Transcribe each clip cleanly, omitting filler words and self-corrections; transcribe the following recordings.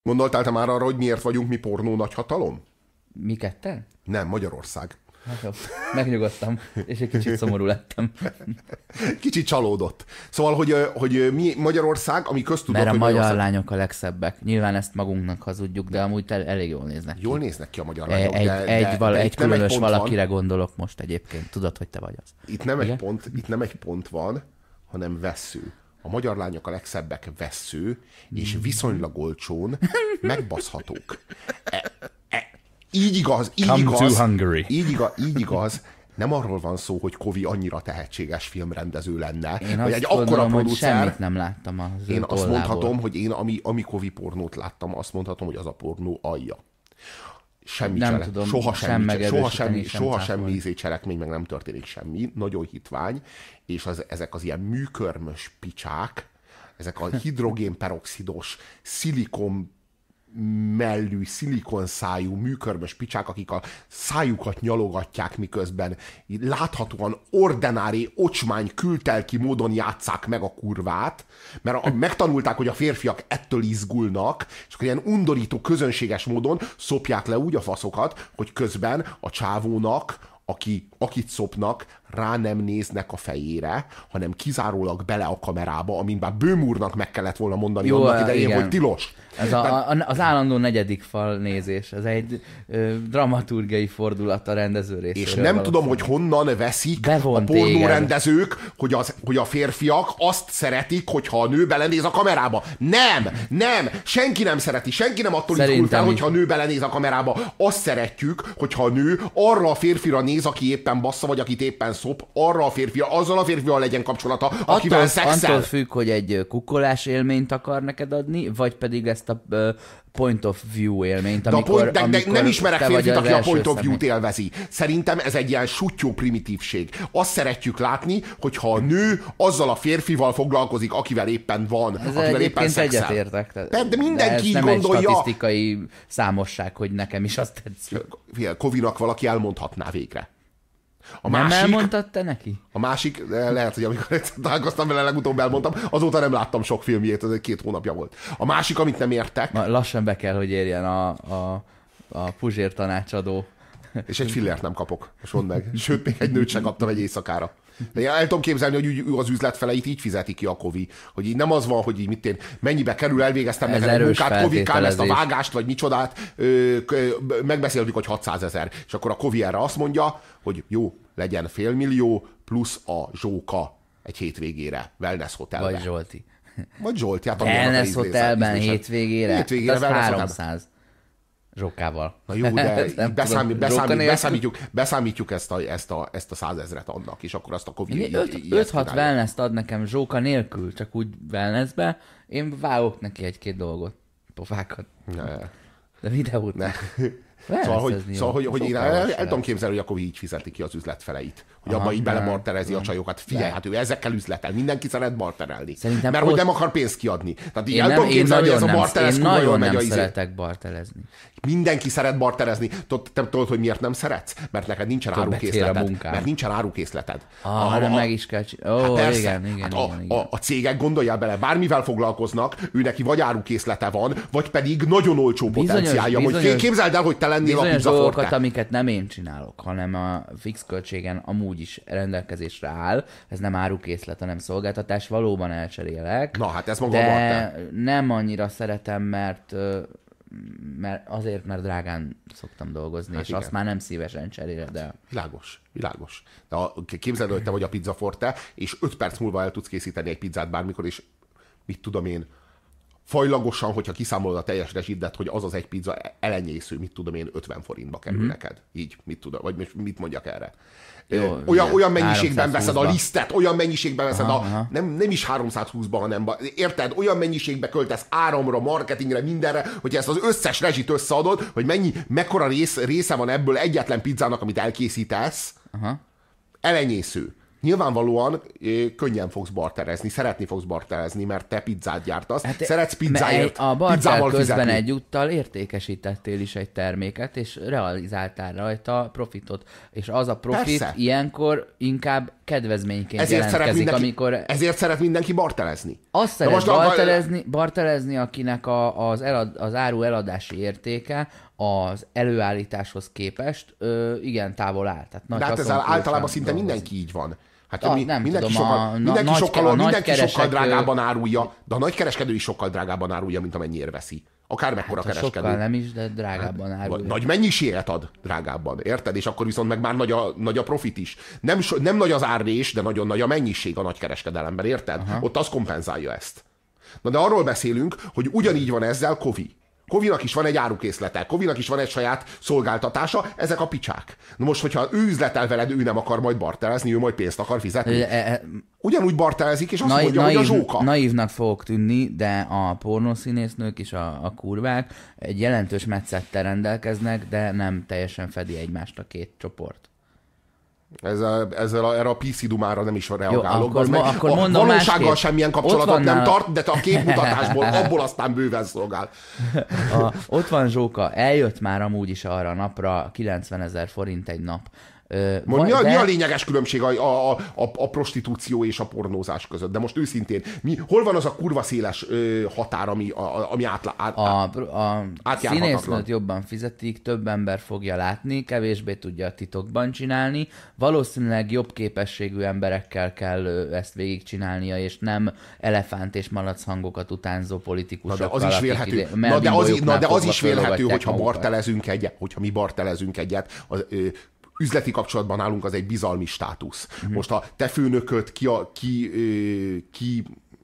Gondoltál te már arra, hogy miért vagyunk mi pornó nagyhatalom? Mi ketten? Nem, Magyarország. Hát jó, megnyugodtam, és egy kicsit szomorú lettem. Kicsit csalódott. Szóval, hogy mi Magyarország, ami köztudott, Mert a hogy magyar lányok a legszebbek. Nyilván ezt magunknak hazudjuk, de amúgy elég jól néznek ki. Jól néznek ki a magyar lányok, Egy különös valakire gondolok most egyébként. Tudod, hogy te vagy az. Itt nem egy pont van, hanem vessző. A magyar lányok a legszebbek vessző, és viszonylag olcsón megbaszhatók. Így igaz. Így igaz. Nem arról van szó, hogy Kovi annyira tehetséges filmrendező lenne, én vagy egy akkora hogy producer. semmit nem láttam az Én azt tollából. mondhatom, hogy én ami Kovi pornót láttam, azt mondhatom, hogy az a pornó alja. Semmi Nem cselek, tudom, soha sem megerősíteni, sem semmi cselekmény, meg nem történik semmi. Nagyon hitvány, és ezek az ilyen műkörmös picsák, ezek a hidrogénperoxidos, szilikon mellű, szilikonszájú, műkörmös picsák, akik a szájukat nyalogatják, miközben láthatóan ordinári, ocsmány, kültelki módon játsszák meg a kurvát, mert megtanulták, hogy a férfiak ettől izgulnak, és akkor ilyen undorító, közönséges módon szopják le úgy a faszokat, hogy közben a csávónak, akit szopnak, rá nem néznek a fejére, hanem kizárólag bele a kamerába, amin bár Böhm úrnak meg kellett volna mondani annak idején, hogy tilos. Ez az állandó negyedik fal nézés, ez egy dramaturgiai fordulat a rendező részéről. És nem tudom, hogy honnan veszik a pornórendezők, hogy a férfiak azt szeretik, hogyha a nő belenéz a kamerába. Nem, senki nem szereti, senki nem attól izgul fel, hogyha a nő belenéz a kamerába. Azt szeretjük, hogyha a nő arra a férfira néz, aki éppen bassza, vagy akit éppen szop, arra a férfia, azzal a férfival legyen kapcsolata, akivel szexel. Attól függ, hogy egy kukolás élményt akar neked adni, vagy pedig ezt a point of view élményt, amikor nem ismerek férfit, aki a point of view-t élvezi. Szerintem ez egy ilyen suttyó primitívség. Azt szeretjük látni, hogyha a nő azzal a férfival foglalkozik, akivel éppen van, akivel éppen szexel. Egyetértek. De mindenki így nem gondolja. Egy statisztikai számosság, hogy nekem is azt tetszik. Kovinak valaki elmondhatná végre. Nem elmondtad te neki? A másik, lehet, hogy amikor találkoztam vele, legutóbb elmondtam, azóta nem láttam sok filmjét, ez 2 hónapja volt. A másik, amit nem értek... Lassan be kell, hogy érjen a Puzsér tanácsadó. És egy fillert nem kapok, most mondd meg. Sőt, még egy nőt sem kaptam egy éjszakára. De én el tudom képzelni, hogy az üzletfeleit így fizeti ki a Kovi. Hogy így nem az van, hogy így mennyibe kerül, elvégeztem neked egy munkát, Kovikán ezt a vágást, vagy micsodát, megbeszéltük, hogy 600 000. És akkor a Kovi erre azt mondja, hogy jó, legyen 500 000 plusz a Zsóka egy hétvégére, wellness hotelben. Vagy Zsolti. Hát wellness hotelben hétvégére? Hétvégére az 300. Zsókával. Na jó, de beszámítjuk ezt a 100 000 annak, és akkor azt a Kovi... 5-6 wellness-t ad nekem Zsóka nélkül, csak úgy wellnessbe, én vágok neki 1-2 dolgot, pofákat. De videót. Szóval, hogy én el tudom képzelni, hogy akkor így fizeti ki az üzletfeleit. Hogy abban így belebarterezi a csajokat. Figyelj, hát ő ezekkel üzletel. Mindenki szeret barterelni. Mert hogy nem akar pénzt kiadni. Tehát így el tudom képzelni, hogy ez a barterez kurva jól megy. Én nagyon nem szeretek barterezni. Mindenki szeret barterezni. Tudod, hogy miért nem szeretsz? Mert neked nincsen árukészleted. Mert nincsen árukészleted. Hanem meg is kell csinálni. Igen. A cégek, gondoljál bele, bármivel foglalkoznak, ő neki vagy árukészlete van, vagy pedig nagyon olcsó potenciálja. Hogy képzeld el, hogy te lennél a Pizza dolgokat, amiket nem én csinálok, hanem a fix költségen amúgy is rendelkezésre áll. Ez nem árukészlet, hanem szolgáltatás. Valóban elcserélek. Na, hát ez maga de nem annyira szeretem, mert drágán szoktam dolgozni, hát és igen. Azt már nem szívesen cseréled el. Világos. De képzeld, hogy te vagy a Pizza Forte, és 5 perc múlva el tudsz készíteni egy pizzát bármikor, és mit tudom én, fajlagosan, hogyha kiszámolod a teljes rezsidet, hogy az egy pizza elenyésző, mit tudom én, 50 forintba kerül neked. Így, mit tudom, vagy mit mondjak erre. Jó, olyan mennyiségben veszed a lisztet, olyan mennyiségben veszed nem is 320-ba, hanem érted? Olyan mennyiségbe költesz áramra, marketingre, mindenre, hogy ezt az összes rezsit összeadod, hogy mekkora része van ebből egyetlen pizzának, amit elkészítesz. Elenyésző. Nyilvánvalóan könnyen fogsz barterezni, szeretni fogsz barterezni, mert te pizzát gyártasz, Hát, szeretsz pizzáért, a barter pizzával közben fizetni. egyúttal értékesítettél is egy terméket, és realizáltál rajta profitot. És az a profit Persze. ilyenkor inkább kedvezményként jelentkezik, amikor... Ezért szeret mindenki barterezni. Azt szeret bartelezni, akinek az áru eladási értéke az előállításhoz képest igen távol áll. Tehát nagy De hát ez haszonkulcsra általában szinte dolgozik. mindenki így van. Hát Nem mindenki tudom, mindenki sokkal nagykeresek- drágábban árulja, de a nagykereskedő is sokkal drágábban árulja, mint amennyiért veszi. Akármekkora Hát, kereskedő. sokkal nem is, de drágábban árulja. Nagy mennyiséget ad drágábban, érted? És akkor viszont meg már nagy a profit is. Nem nagy az árrés, de nagyon nagy a mennyiség a nagykereskedelemben, érted? Aha. Ott az kompenzálja ezt. Na de arról beszélünk, hogy ugyanígy van ezzel Kovi. Kovinak is van egy árukészlete, Kovinak is van egy saját szolgáltatása, ezek a picsák. Na most, hogyha ő üzletel veled, ő nem akar majd barterezni, ő majd pénzt akar fizetni. Ugyanúgy barterezik, és azt mondja, hogy a zsóka. Naívnak fogok tűnni, de a pornószínésznők és a kurvák egy jelentős metszettel rendelkeznek, de nem teljesen fedi egymást a két csoport. Erre a PC dumára nem is reagálok. Jó, akkor a mondom valósággal másképp. semmilyen kapcsolatot nem tart, de a képmutatásból, abból aztán bőven szolgál. Ott van Zsóka, eljött már amúgy is arra a napra 90 000 forint egy nap. Mi a lényeges különbség a prostitúció és a pornózás között? De most őszintén, hol van az a kurva széles határ, ami a átjárhatatlan? színésznőt jobban fizetik, több ember fogja látni, kevésbé tudja titokban csinálni, valószínűleg jobb képességű emberekkel kell ezt végigcsinálnia, és nem elefánt és malac hangokat utánzó politikusokkal. Na de az is vélhető. De az is vélhető, hogyha mi bartelezünk egyet, üzleti kapcsolatban állunk, az egy bizalmi státusz. Most a te főnököt ki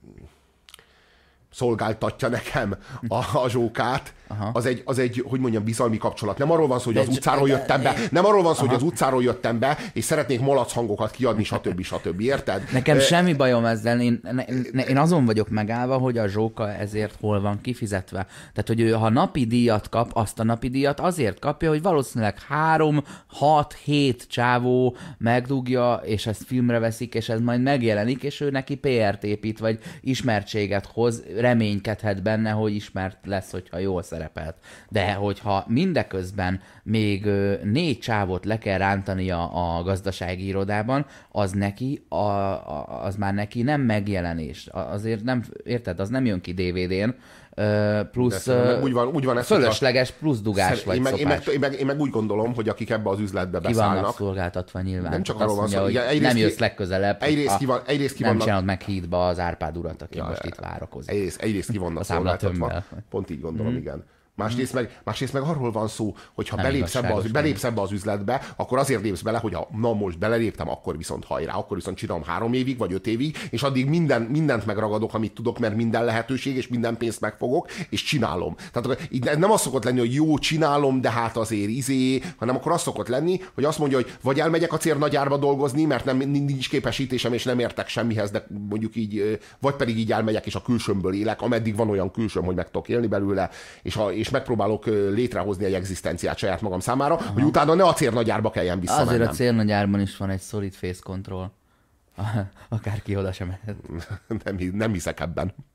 szolgáltatja nekem a zsókát, az egy, hogy mondjam, bizalmi kapcsolat. Nem arról van szó, hogy az utcáról jöttem be, hogy az utcáról jöttem be, és szeretnék malac hangokat kiadni, stb. Érted? Nekem semmi bajom ezzel. Én azon vagyok megállva, hogy a zsóka ezért hol van kifizetve. Tehát, hogy ő, ha napi díjat kap, azt a napi díjat azért kapja, hogy valószínűleg 3-6-7 csávó megdugja, és ezt filmre veszik, és ez majd megjelenik, és ő neki PR-t épít, vagy ismertséget hoz, reménykedhet benne, hogy ismert lesz, hogyha jól szerepelt. De hogyha mindeközben még 4 csávot le kell rántania a gazdasági irodában, az már neki nem megjelenés. Azért nem, érted, az nem jön ki DVD-n, plusz úgy van ez, fölösleges plusz dugás vagy szopás. Én meg úgy gondolom, hogy akik ebbe az üzletbe ki vannak beszállnak. szolgáltatva nyilván. Nem csak arról van szó, hogy nem jössz legközelebb, nem csinálod meg hídba az Árpád urat, aki most itt várakozik. Egyrészt ki vannak szolgáltatva. Pont így gondolom, igen. Másrészt meg arról van szó, hogy ha belépsz ebbe az üzletbe, akkor azért lépsz bele, hogy most beleléptem, akkor viszont hajrá, akkor viszont csinálom 3 évig, vagy 5 évig, és addig mindent megragadok, amit tudok, mert minden lehetőség, és minden pénzt megfogok, és csinálom. Tehát így nem az szokott lenni, hogy jó, csinálom, de hát azért hanem akkor az szokott lenni, hogy azt mondja, hogy vagy elmegyek a cérnagyárba dolgozni, mert nincs képesítésem, és nem értek semmihez, de mondjuk így, vagy pedig így elmegyek, és a külsőmből élek, ameddig van olyan külsőm, hogy meg tudok élni belőle, és megpróbálok létrehozni egy egzisztenciát saját magam számára, hogy utána ne a cérnagyárba kelljen visszamennem. Azért a cérnagyárban is van egy solid face control. Akárki oda sem mehet. Nem hiszek ebben.